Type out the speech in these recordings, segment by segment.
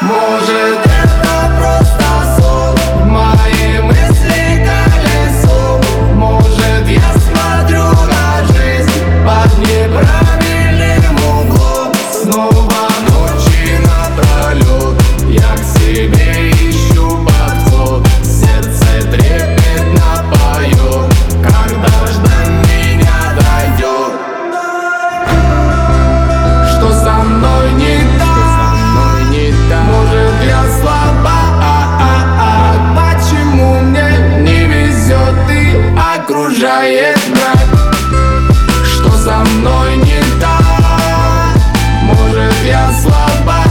Может, это просто сон, мои мысли колесом. Может, я смотрю на жизнь под неправильным углом. Снова ночи напролет я к себе ищу подход. Сердце трепетно поет, когда ждать меня дойдет. Что со мной не так? Может, я слаба? Почему мне не везет и окружает мрак? Что со мной не так? Может, я слаба?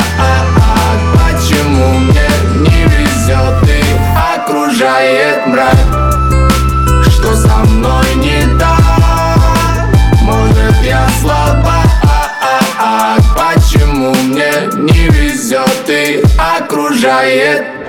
Почему мне не везет и окружает мрак? Что со мной не так? Может, я слаба? Почему мне не везет и окружает